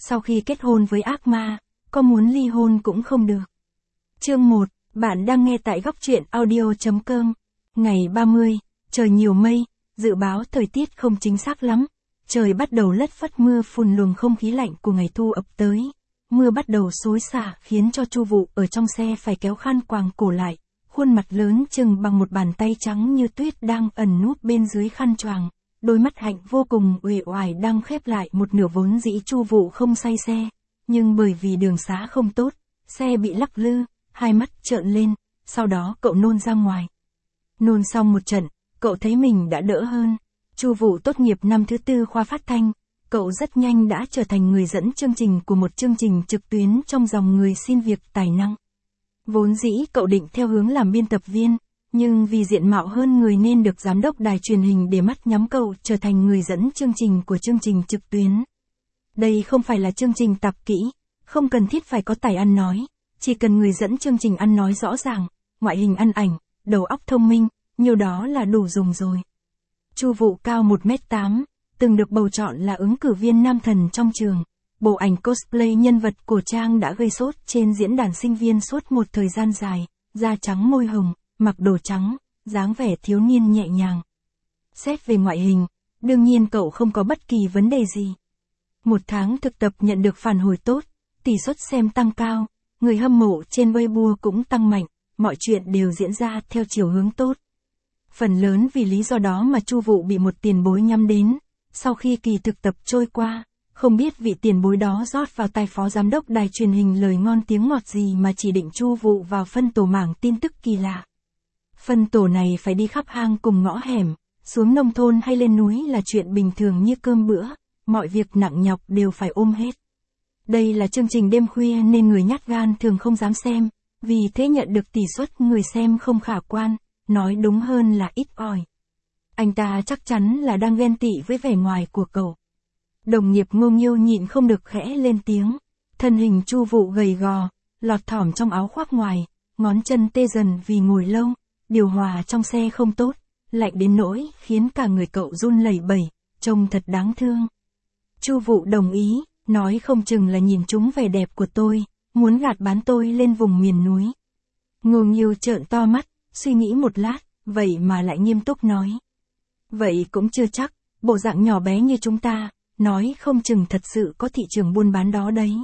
sau khi kết hôn với ác ma, có muốn ly hôn cũng không được. Chương 1, bạn đang nghe tại góc truyện audio.com. Ngày 30, trời nhiều mây, dự báo thời tiết không chính xác lắm. Trời bắt đầu lất phất mưa phùn, luồng không khí lạnh của ngày thu ập tới. Mưa bắt đầu xối xả khiến cho Chu Vụ ở trong xe phải kéo khăn quàng cổ lại. Khuôn mặt lớn chừng bằng một bàn tay trắng như tuyết đang ẩn núp bên dưới khăn choàng. Đôi mắt hạnh vô cùng uể oải đang khép lại một nửa, vốn dĩ Chu Vụ không say xe. Nhưng bởi vì đường xá không tốt, xe bị lắc lư, hai mắt trợn lên, sau đó cậu nôn ra ngoài. Nôn xong một trận, cậu thấy mình đã đỡ hơn. Chu Vụ tốt nghiệp năm thứ 4 khoa phát thanh, cậu rất nhanh đã trở thành người dẫn chương trình của một chương trình trực tuyến trong dòng người xin việc tài năng. Vốn dĩ cậu định theo hướng làm biên tập viên, nhưng vì diện mạo hơn người nên được giám đốc đài truyền hình để mắt nhắm cậu trở thành người dẫn chương trình của chương trình trực tuyến. Đây không phải là chương trình tạp kỹ, không cần thiết phải có tài ăn nói, chỉ cần người dẫn chương trình ăn nói rõ ràng, ngoại hình ăn ảnh, đầu óc thông minh, nhiều đó là đủ dùng rồi. Chu Vụ cao 1m8, từng được bầu chọn là ứng cử viên nam thần trong trường. Bộ ảnh cosplay nhân vật cổ trang đã gây sốt trên diễn đàn sinh viên suốt một thời gian dài, da trắng môi hồng, mặc đồ trắng, dáng vẻ thiếu niên nhẹ nhàng. Xét về ngoại hình, đương nhiên cậu không có bất kỳ vấn đề gì. Một tháng thực tập nhận được phản hồi tốt, tỷ suất xem tăng cao, người hâm mộ trên Weibo cũng tăng mạnh, mọi chuyện đều diễn ra theo chiều hướng tốt. Phần lớn vì lý do đó mà Chu Vụ bị một tiền bối nhắm đến. Sau khi kỳ thực tập trôi qua, không biết vị tiền bối đó rót vào tai phó giám đốc đài truyền hình lời ngon tiếng ngọt gì mà chỉ định Chu Vụ vào phân tổ mảng tin tức kỳ lạ. Phân tổ này phải đi khắp hang cùng ngõ hẻm, xuống nông thôn hay lên núi là chuyện bình thường như cơm bữa, mọi việc nặng nhọc đều phải ôm hết. Đây là chương trình đêm khuya nên người nhát gan thường không dám xem, vì thế nhận được tỷ suất người xem không khả quan, nói đúng hơn là ít ỏi. Anh ta chắc chắn là đang ghen tị với vẻ ngoài của cậu. Đồng nghiệp Ngô Nghiêu nhịn không được khẽ lên tiếng. Thân hình Chu Vụ gầy gò, lọt thỏm trong áo khoác ngoài, ngón chân tê dần vì ngồi lâu, điều hòa trong xe không tốt, lạnh đến nỗi khiến cả người cậu run lẩy bẩy, trông thật đáng thương. Chu Vụ đồng ý, nói không chừng là nhìn trúng vẻ đẹp của tôi, muốn gạt bán tôi lên vùng miền núi. Ngô Nghiêu trợn to mắt, suy nghĩ một lát, vậy mà lại nghiêm túc nói. Vậy cũng chưa chắc, bộ dạng nhỏ bé như chúng ta, nói không chừng thật sự có thị trường buôn bán đó đấy.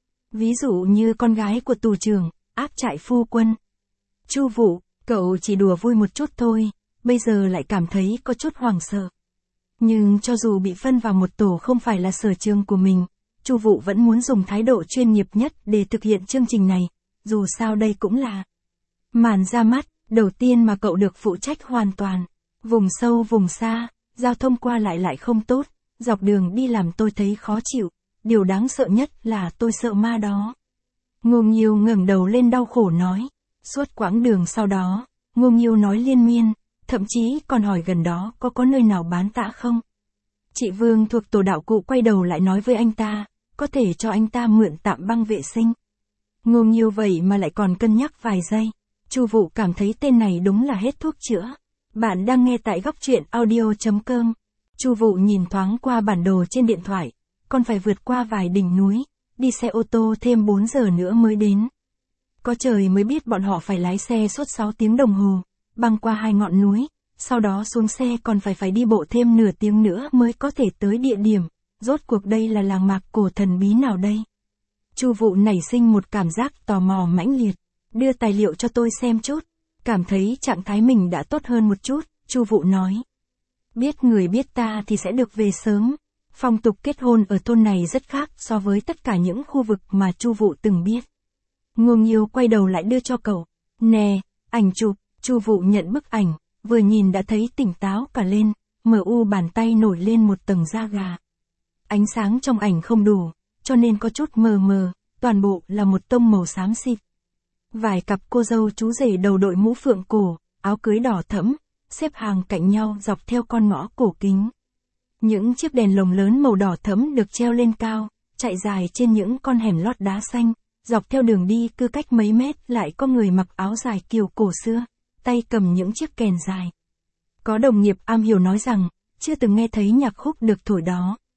Ví dụ như con gái của tù trưởng, áp trại phu quân. Chu Vụ, cậu chỉ đùa vui một chút thôi, bây giờ lại cảm thấy có chút hoảng sợ. Nhưng cho dù bị phân vào một tổ không phải là sở trường của mình, Chu Vụ vẫn muốn dùng thái độ chuyên nghiệp nhất để thực hiện chương trình này, dù sao đây cũng là màn ra mắt đầu tiên mà cậu được phụ trách hoàn toàn. Vùng sâu vùng xa, giao thông qua lại không tốt, dọc đường đi làm tôi thấy khó chịu, điều đáng sợ nhất là tôi sợ ma đó. Ngô Nghiêu ngẩng đầu lên đau khổ nói. Suốt quãng đường sau đó, Ngô Nghiêu nói liên miên, thậm chí còn hỏi gần đó có nơi nào bán tã không. Chị Vương thuộc tổ đạo cụ quay đầu lại nói với anh ta, có thể cho anh ta mượn tạm băng vệ sinh. Ngô Nghiêu vậy mà lại còn cân nhắc vài giây. Chu Vụ cảm thấy tên này đúng là hết thuốc chữa. Bạn đang nghe tại góc truyện audio.com. Chu Vụ nhìn thoáng qua bản đồ trên điện thoại, còn phải vượt qua vài đỉnh núi, đi xe ô tô thêm 4 giờ nữa mới đến. Có trời mới biết bọn họ phải lái xe suốt 6 tiếng đồng hồ, băng qua 2 ngọn núi, sau đó xuống xe còn phải đi bộ thêm nửa tiếng nữa mới có thể tới địa điểm. Rốt cuộc đây là làng mạc cổ thần bí nào đây? Chu Vụ nảy sinh một cảm giác tò mò mãnh liệt. Đưa tài liệu cho tôi xem chút. Cảm thấy trạng thái mình đã tốt hơn một chút, Chu Vụ nói. Biết người biết ta thì sẽ được về sớm. Phong tục kết hôn ở thôn này rất khác so với tất cả những khu vực mà Chu Vụ từng biết. Ngô Nghiêu quay đầu lại đưa cho cậu. Nè, ảnh chụp. Chu Vụ nhận bức ảnh, vừa nhìn đã thấy tỉnh táo cả lên, bàn tay nổi lên một tầng da gà. Ánh sáng trong ảnh không đủ, cho nên có chút mờ mờ, toàn bộ là một tông màu xám xịt. Vài cặp cô dâu chú rể đầu đội mũ phượng cổ, áo cưới đỏ thẫm, xếp hàng cạnh nhau dọc theo con ngõ cổ kính. Những chiếc đèn lồng lớn màu đỏ thẫm được treo lên cao, chạy dài trên những con hẻm lót đá xanh, dọc theo đường đi cứ cách mấy mét lại có người mặc áo dài kiểu cổ xưa, tay cầm những chiếc kèn dài. Có đồng nghiệp am hiểu nói rằng, chưa từng nghe thấy nhạc khúc được thổi đó.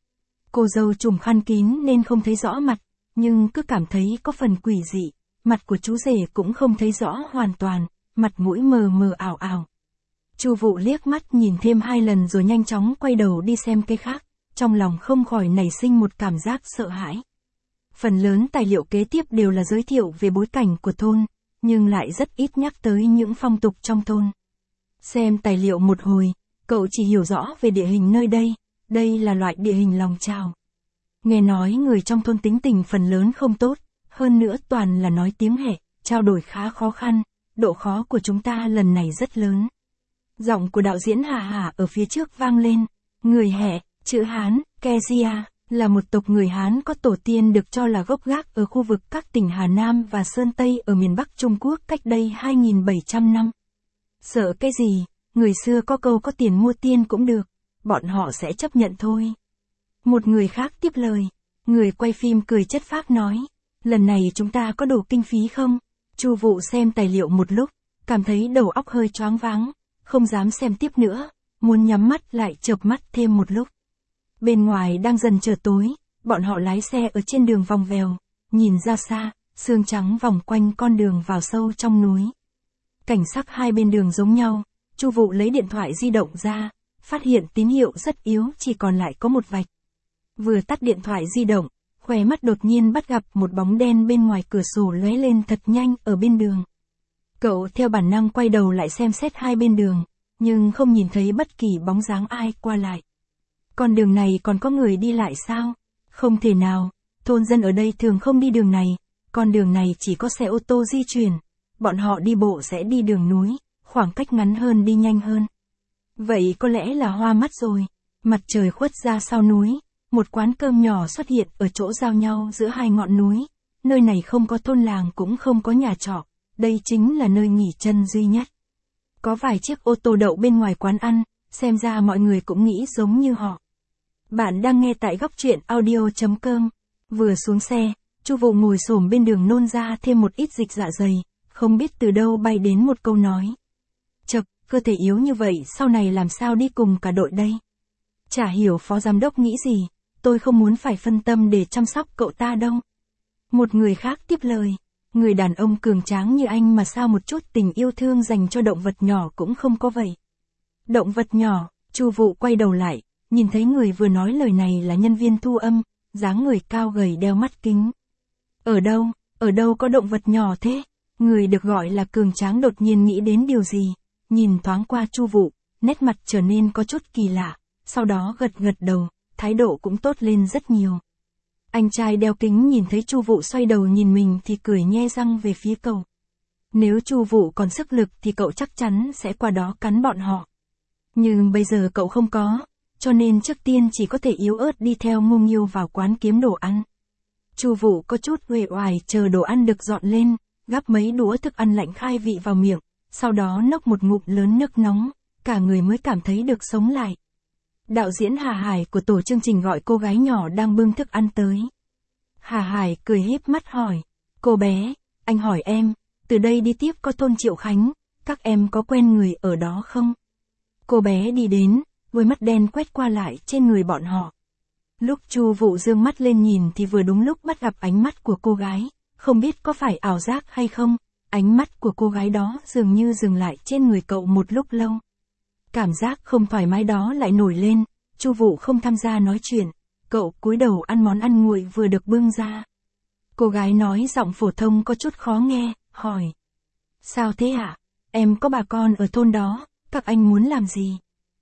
Cô dâu trùm khăn kín nên không thấy rõ mặt, nhưng cứ cảm thấy có phần quỷ dị. Mặt của chú rể cũng không thấy rõ hoàn toàn, mặt mũi mờ mờ ảo ảo. Chu Vụ liếc mắt nhìn thêm 2 lần rồi nhanh chóng quay đầu đi xem cái khác, trong lòng không khỏi nảy sinh một cảm giác sợ hãi. Phần lớn tài liệu kế tiếp đều là giới thiệu về bối cảnh của thôn, nhưng lại rất ít nhắc tới những phong tục trong thôn. Xem tài liệu một hồi, cậu chỉ hiểu rõ về địa hình nơi đây là loại địa hình lòng trào. Nghe nói người trong thôn tính tình phần lớn không tốt, hơn nữa toàn là nói tiếng Hẹ, trao đổi khá khó khăn, độ khó của chúng ta lần này rất lớn. Giọng của đạo diễn Hà Hà ở phía trước vang lên, người Hẹ, chữ Hán, Kezia, là một tộc người Hán có tổ tiên được cho là gốc gác ở khu vực các tỉnh Hà Nam và Sơn Tây ở miền Bắc Trung Quốc cách đây 2.700 năm. Sợ cái gì, người xưa có câu có tiền mua tiên cũng được, bọn họ sẽ chấp nhận thôi. Một người khác tiếp lời, người quay phim cười chất phác nói, lần này chúng ta có đủ kinh phí không? Chu Vụ xem tài liệu một lúc, cảm thấy đầu óc hơi choáng váng, không dám xem tiếp nữa, muốn nhắm mắt lại chợp mắt thêm một lúc. Bên ngoài đang dần trở tối, bọn họ lái xe ở trên đường vòng vèo, nhìn ra xa, sương trắng vòng quanh con đường vào sâu trong núi. Cảnh sắc hai bên đường giống nhau, Chu Vụ lấy điện thoại di động ra, phát hiện tín hiệu rất yếu, chỉ còn lại có một vạch. Vừa tắt điện thoại di động, khóe mắt đột nhiên bắt gặp một bóng đen bên ngoài cửa sổ lóe lên thật nhanh ở bên đường. Cậu theo bản năng quay đầu lại xem xét hai bên đường, nhưng không nhìn thấy bất kỳ bóng dáng ai qua lại. Con đường này còn có người đi lại sao? Không thể nào, thôn dân ở đây thường không đi đường này, con đường này chỉ có xe ô tô di chuyển, bọn họ đi bộ sẽ đi đường núi, khoảng cách ngắn hơn đi nhanh hơn. Vậy có lẽ là hoa mắt rồi. Mặt trời khuất ra sau núi, một quán cơm nhỏ xuất hiện ở chỗ giao nhau giữa hai ngọn núi, nơi này không có thôn làng cũng không có nhà trọ, đây chính là nơi nghỉ chân duy nhất. Có vài chiếc ô tô đậu bên ngoài quán ăn, xem ra mọi người cũng nghĩ giống như họ. Bạn đang nghe tại góc truyện audio.com. Vừa xuống xe, Chu Vụ ngồi xổm bên đường nôn ra thêm một ít dịch dạ dày, không biết từ đâu bay đến một câu nói. Chậc, cơ thể yếu như vậy sau này làm sao đi cùng cả đội đây? Chả hiểu phó giám đốc nghĩ gì, tôi không muốn phải phân tâm để chăm sóc cậu ta đâu. Một người khác tiếp lời, người đàn ông cường tráng như anh mà sao một chút tình yêu thương dành cho động vật nhỏ cũng không có vậy. Động vật nhỏ, Chu Vụ quay đầu lại, nhìn thấy người vừa nói lời này là nhân viên thu âm, dáng người cao gầy đeo mắt kính. Ở đâu có động vật nhỏ thế? Người được gọi là cường tráng đột nhiên nghĩ đến điều gì, nhìn thoáng qua Chu Vụ, nét mặt trở nên có chút kỳ lạ, sau đó gật gật đầu, thái độ cũng tốt lên rất nhiều. Anh trai đeo kính nhìn thấy Chu Vụ xoay đầu nhìn mình thì cười nhe răng về phía cậu. Nếu Chu Vụ còn sức lực thì cậu chắc chắn sẽ qua đó cắn bọn họ. Nhưng bây giờ cậu không có, cho nên trước tiên chỉ có thể yếu ớt đi theo Ngô Nghiêu vào quán kiếm đồ ăn. Chu Vụ có chút uể oải chờ đồ ăn được dọn lên, gắp mấy đũa thức ăn lạnh khai vị vào miệng, sau đó nốc một ngụm lớn nước nóng, cả người mới cảm thấy được sống lại. Đạo diễn Hà Hải của tổ chương trình gọi cô gái nhỏ đang bưng thức ăn tới. Hà Hải cười híp mắt hỏi, cô bé, anh hỏi em, từ đây đi tiếp có thôn Triệu Khánh, các em có quen người ở đó không? Cô bé đi đến, đôi mắt đen quét qua lại trên người bọn họ. Lúc Chu Vụ dương mắt lên nhìn thì vừa đúng lúc bắt gặp ánh mắt của cô gái, không biết có phải ảo giác hay không, ánh mắt của cô gái đó dường như dừng lại trên người cậu một lúc lâu. Cảm giác không thoải mái đó lại nổi lên, Chu Vụ không tham gia nói chuyện, cậu cúi đầu ăn món ăn nguội vừa được bưng ra. Cô gái nói giọng phổ thông có chút khó nghe, hỏi. Sao thế hả? Em có bà con ở thôn đó, các anh muốn làm gì?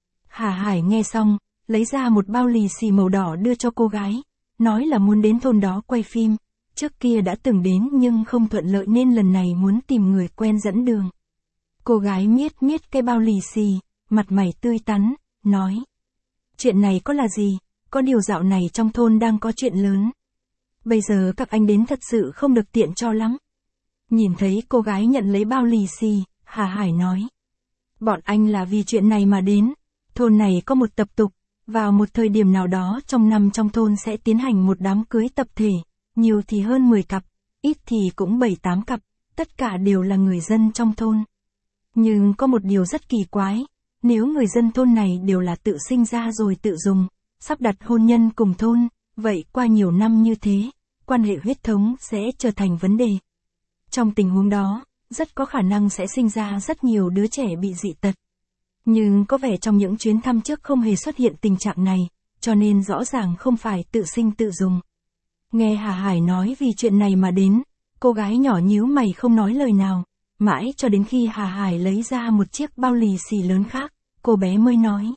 Hà Hải nghe xong, lấy ra một bao lì xì màu đỏ đưa cho cô gái, nói là muốn đến thôn đó quay phim, trước kia đã từng đến nhưng không thuận lợi nên lần này muốn tìm người quen dẫn đường. Cô gái miết miết cái bao lì xì, mặt mày tươi tắn, nói. Chuyện này có là gì, có điều dạo này trong thôn đang có chuyện lớn. Bây giờ các anh đến thật sự không được tiện cho lắm. Nhìn thấy cô gái nhận lấy bao lì xì, Hà Hải nói. Bọn anh là vì chuyện này mà đến, thôn này có một tập tục, vào một thời điểm nào đó trong năm trong thôn sẽ tiến hành một đám cưới tập thể, nhiều thì hơn 10 cặp, ít thì cũng 7-8 cặp, tất cả đều là người dân trong thôn. Nhưng có một điều rất kỳ quái, nếu người dân thôn này đều là tự sinh ra rồi tự dùng, sắp đặt hôn nhân cùng thôn, vậy qua nhiều năm như thế, quan hệ huyết thống sẽ trở thành vấn đề. Trong tình huống đó, rất có khả năng sẽ sinh ra rất nhiều đứa trẻ bị dị tật. Nhưng có vẻ trong những chuyến thăm trước không hề xuất hiện tình trạng này, cho nên rõ ràng không phải tự sinh tự dùng. Nghe Hà Hải nói vì chuyện này mà đến, cô gái nhỏ nhíu mày không nói lời nào, mãi cho đến khi Hà Hải lấy ra một chiếc bao lì xì lớn khác, cô bé mới nói.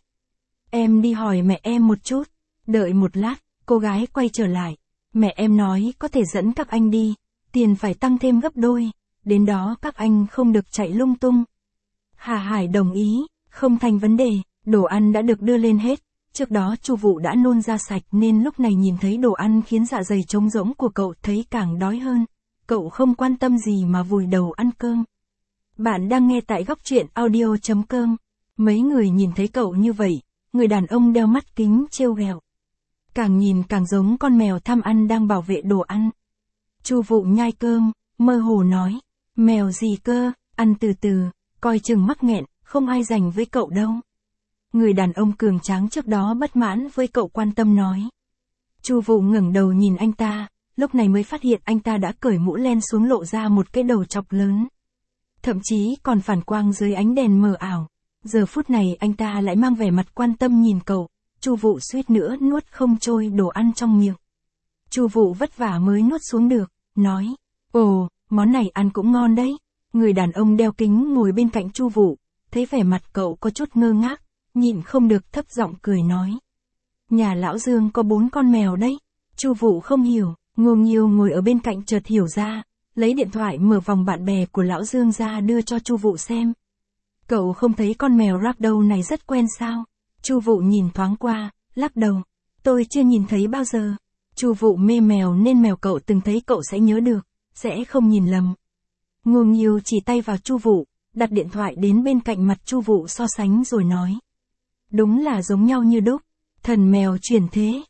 Em đi hỏi mẹ em một chút. Đợi một lát, cô gái quay trở lại. Mẹ em nói có thể dẫn các anh đi, tiền phải tăng thêm gấp đôi, đến đó các anh không được chạy lung tung. Hà Hải đồng ý, không thành vấn đề, đồ ăn đã được đưa lên hết. Trước đó Chu Vụ đã nôn ra sạch nên lúc này nhìn thấy đồ ăn khiến dạ dày trống rỗng của cậu thấy càng đói hơn. Cậu không quan tâm gì mà vùi đầu ăn cơm. Bạn đang nghe tại góc truyện audio.com. Mấy người nhìn thấy cậu như vậy, người đàn ông đeo mắt kính trêu ghẹo. Càng nhìn càng giống con mèo tham ăn đang bảo vệ đồ ăn. Chu Vụ nhai cơm, mơ hồ nói, mèo gì cơ, ăn từ từ, coi chừng mắc nghẹn, không ai dành với cậu đâu. Người đàn ông cường tráng trước đó bất mãn với cậu quan tâm nói. Chu Vụ ngẩng đầu nhìn anh ta, lúc này mới phát hiện anh ta đã cởi mũ len xuống lộ ra một cái đầu chọc lớn. Thậm chí còn phản quang dưới ánh đèn mờ ảo. Giờ phút này anh ta lại mang vẻ mặt quan tâm nhìn cậu, Chu Vụ suýt nữa nuốt không trôi đồ ăn trong miệng. Chu Vụ vất vả mới nuốt xuống được, nói, ồ, món này ăn cũng ngon đấy. Người đàn ông đeo kính ngồi bên cạnh Chu Vụ, thấy vẻ mặt cậu có chút ngơ ngác, nhịn không được thấp giọng cười nói. Nhà lão Dương có 4 con mèo đấy. Chu Vụ không hiểu, Ngô Nghiêu ngồi ở bên cạnh chợt hiểu ra, lấy điện thoại mở vòng bạn bè của lão Dương ra đưa cho Chu Vụ xem. Cậu không thấy con mèo ragdoll này rất quen sao? Chu Vụ nhìn thoáng qua, lắc đầu. Tôi chưa nhìn thấy bao giờ. Chu Vụ mê mèo nên mèo cậu từng thấy cậu sẽ nhớ được, sẽ không nhìn lầm. Ngô Nghiêu chỉ tay vào Chu Vụ, đặt điện thoại đến bên cạnh mặt Chu Vụ so sánh rồi nói. Đúng là giống nhau như đúc. Thần mèo chuyển thế,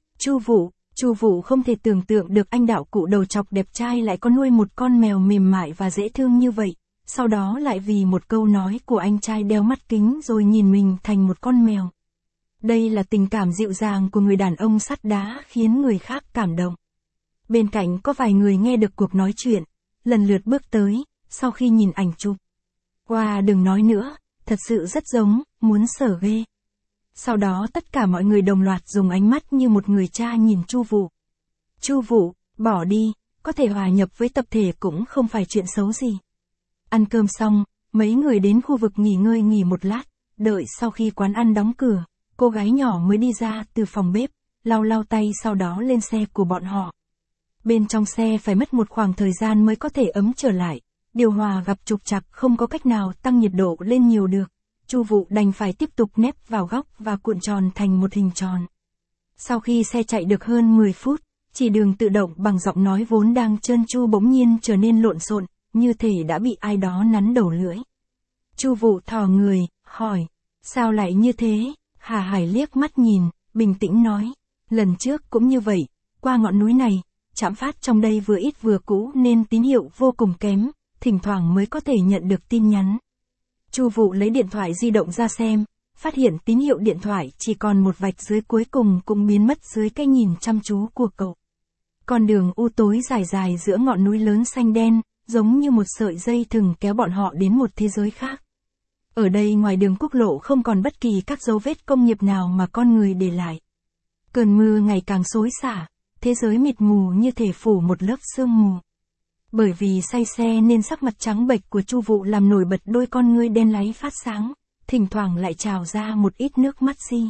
Chu Vụ không thể tưởng tượng được anh đạo cụ đầu chọc đẹp trai lại có nuôi một con mèo mềm mại và dễ thương như vậy. Sau đó lại vì một câu nói của anh trai đeo mắt kính rồi nhìn mình thành một con mèo. Đây là tình cảm dịu dàng của người đàn ông sắt đá khiến người khác cảm động. Bên cạnh có vài người nghe được cuộc nói chuyện, lần lượt bước tới, sau khi nhìn ảnh chụp. Wow, đừng nói nữa, thật sự rất giống, muốn sờ ghê. Sau đó tất cả mọi người đồng loạt dùng ánh mắt như một người cha nhìn Chu Vụ. Chu Vụ, bỏ đi, có thể hòa nhập với tập thể cũng không phải chuyện xấu gì. Ăn cơm xong, mấy người đến khu vực nghỉ ngơi nghỉ một lát, đợi sau khi quán ăn đóng cửa, cô gái nhỏ mới đi ra từ phòng bếp, lau lau tay sau đó lên xe của bọn họ. Bên trong xe phải mất một khoảng thời gian mới có thể ấm trở lại, điều hòa gặp trục trặc không có cách nào tăng nhiệt độ lên nhiều được. Chu Vụ đành phải tiếp tục nép vào góc và cuộn tròn thành một hình tròn. Sau khi xe chạy được hơn 10 phút, chỉ đường tự động bằng giọng nói vốn đang trơn tru bỗng nhiên trở nên lộn xộn, như thể đã bị ai đó nắn đầu lưỡi. Chu Vụ thò người, hỏi, sao lại như thế? Hà Hải liếc mắt nhìn, bình tĩnh nói, lần trước cũng như vậy, qua ngọn núi này, trạm phát trong đây vừa ít vừa cũ nên tín hiệu vô cùng kém, thỉnh thoảng mới có thể nhận được tin nhắn. Chu Vụ lấy điện thoại di động ra xem, phát hiện tín hiệu điện thoại chỉ còn một vạch dưới cuối cùng cũng biến mất dưới cái nhìn chăm chú của cậu. Con đường u tối dài dài giữa ngọn núi lớn xanh đen, giống như một sợi dây thừng kéo bọn họ đến một thế giới khác. Ở đây ngoài đường quốc lộ không còn bất kỳ các dấu vết công nghiệp nào mà con người để lại. Cơn mưa ngày càng xối xả, thế giới mịt mù như thể phủ một lớp sương mù. Bởi vì say xe nên sắc mặt trắng bệch của Chu Vụ làm nổi bật đôi con ngươi đen láy phát sáng, thỉnh thoảng lại trào ra một ít nước mắt si.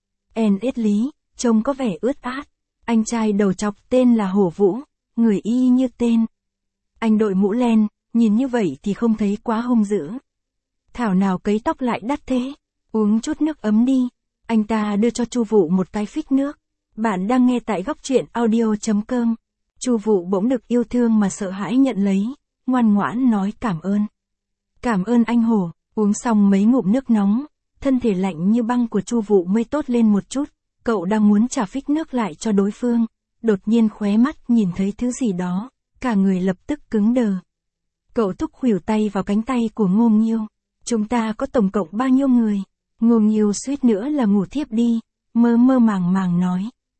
N.S. Lý, trông có vẻ ướt át. Anh trai đầu chọc tên là Hổ Vũ, người y như tên. Anh đội mũ len, nhìn như vậy thì không thấy quá hung dữ. Thảo nào cấy tóc lại đắt thế, uống chút nước ấm đi. Anh ta đưa cho Chu Vụ một cái phích nước. Bạn đang nghe tại góc truyện audio.com. Chu Vụ bỗng được yêu thương mà sợ hãi nhận lấy, ngoan ngoãn nói cảm ơn. Cảm ơn anh Hổ. Uống xong mấy ngụm nước nóng, thân thể lạnh như băng của Chu Vụ mới tốt lên một chút. Cậu đang muốn trả phích nước lại cho đối phương, đột nhiên khóe mắt nhìn thấy thứ gì đó, cả người lập tức cứng đờ. Cậu thúc khuỷu tay vào cánh tay của Ngô Nghiêu. Chúng ta có tổng cộng bao nhiêu người? Ngô Nghiêu suýt nữa là ngủ thiếp đi, mơ mơ màng màng nói.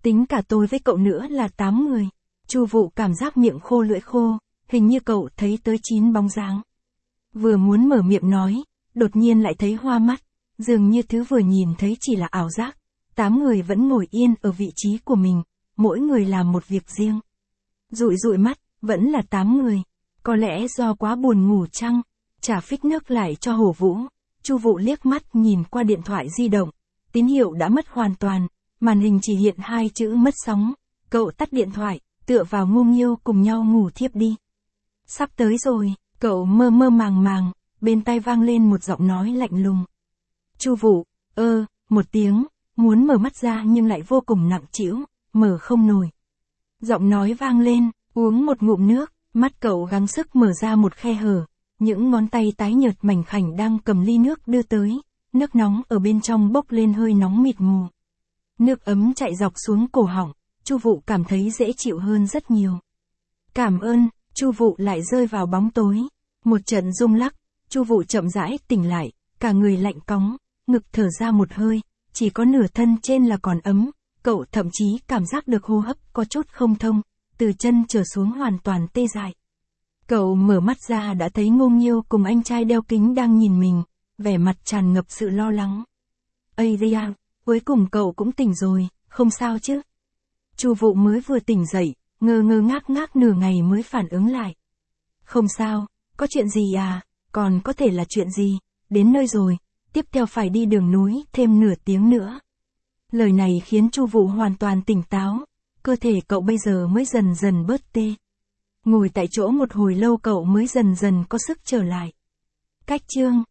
Tính cả tôi với cậu nữa là 8 người. Chu Vụ cảm giác miệng khô lưỡi khô, hình như cậu thấy tới 9 bóng dáng. Vừa muốn mở miệng nói, đột nhiên lại thấy hoa mắt, dường như thứ vừa nhìn thấy chỉ là ảo giác. 8 người vẫn ngồi yên ở vị trí của mình, mỗi người làm một việc riêng. Dụi dụi mắt, vẫn là 8 người. Có lẽ do quá buồn ngủ chăng? Trả phích nước lại cho Hổ Vũ. Chu Vụ liếc mắt nhìn qua điện thoại di động. Tín hiệu đã mất hoàn toàn, màn hình chỉ hiện 2 chữ mất sóng. Cậu tắt điện thoại, tựa vào Ngô Nghiêu cùng nhau ngủ thiếp đi. Sắp tới rồi, cậu mơ mơ màng màng, bên tai vang lên một giọng nói lạnh lùng. Chu Vụ, một tiếng, muốn mở mắt ra nhưng lại vô cùng nặng trĩu, mở không nổi. Giọng nói vang lên, uống một ngụm nước, mắt cậu gắng sức mở ra một khe hở, những ngón tay tái nhợt mảnh khảnh đang cầm ly nước đưa tới, nước nóng ở bên trong bốc lên hơi nóng mịt mù. Nước ấm chạy dọc xuống cổ họng, Chu Vụ cảm thấy dễ chịu hơn rất nhiều. Cảm ơn, Chu Vụ lại rơi vào bóng tối. Một trận rung lắc, Chu Vụ chậm rãi tỉnh lại, cả người lạnh cóng, ngực thở ra một hơi, chỉ có nửa thân trên là còn ấm, cậu thậm chí cảm giác được hô hấp có chút không thông, từ chân trở xuống hoàn toàn tê dại. Cậu mở mắt ra đã thấy Ngô Nghiêu cùng anh trai đeo kính đang nhìn mình, vẻ mặt tràn ngập sự lo lắng. Ây da, cuối cùng cậu cũng tỉnh rồi, không sao chứ? Chu Vụ mới vừa tỉnh dậy, ngơ ngơ ngác nửa ngày mới phản ứng lại. Không sao, có chuyện gì à, còn có thể là chuyện gì, đến nơi rồi, tiếp theo phải đi đường núi thêm nửa tiếng nữa. Lời này khiến Chu Vụ hoàn toàn tỉnh táo, cơ thể cậu bây giờ mới dần dần bớt tê. Ngồi tại chỗ một hồi lâu cậu mới dần dần có sức trở lại. Cách chương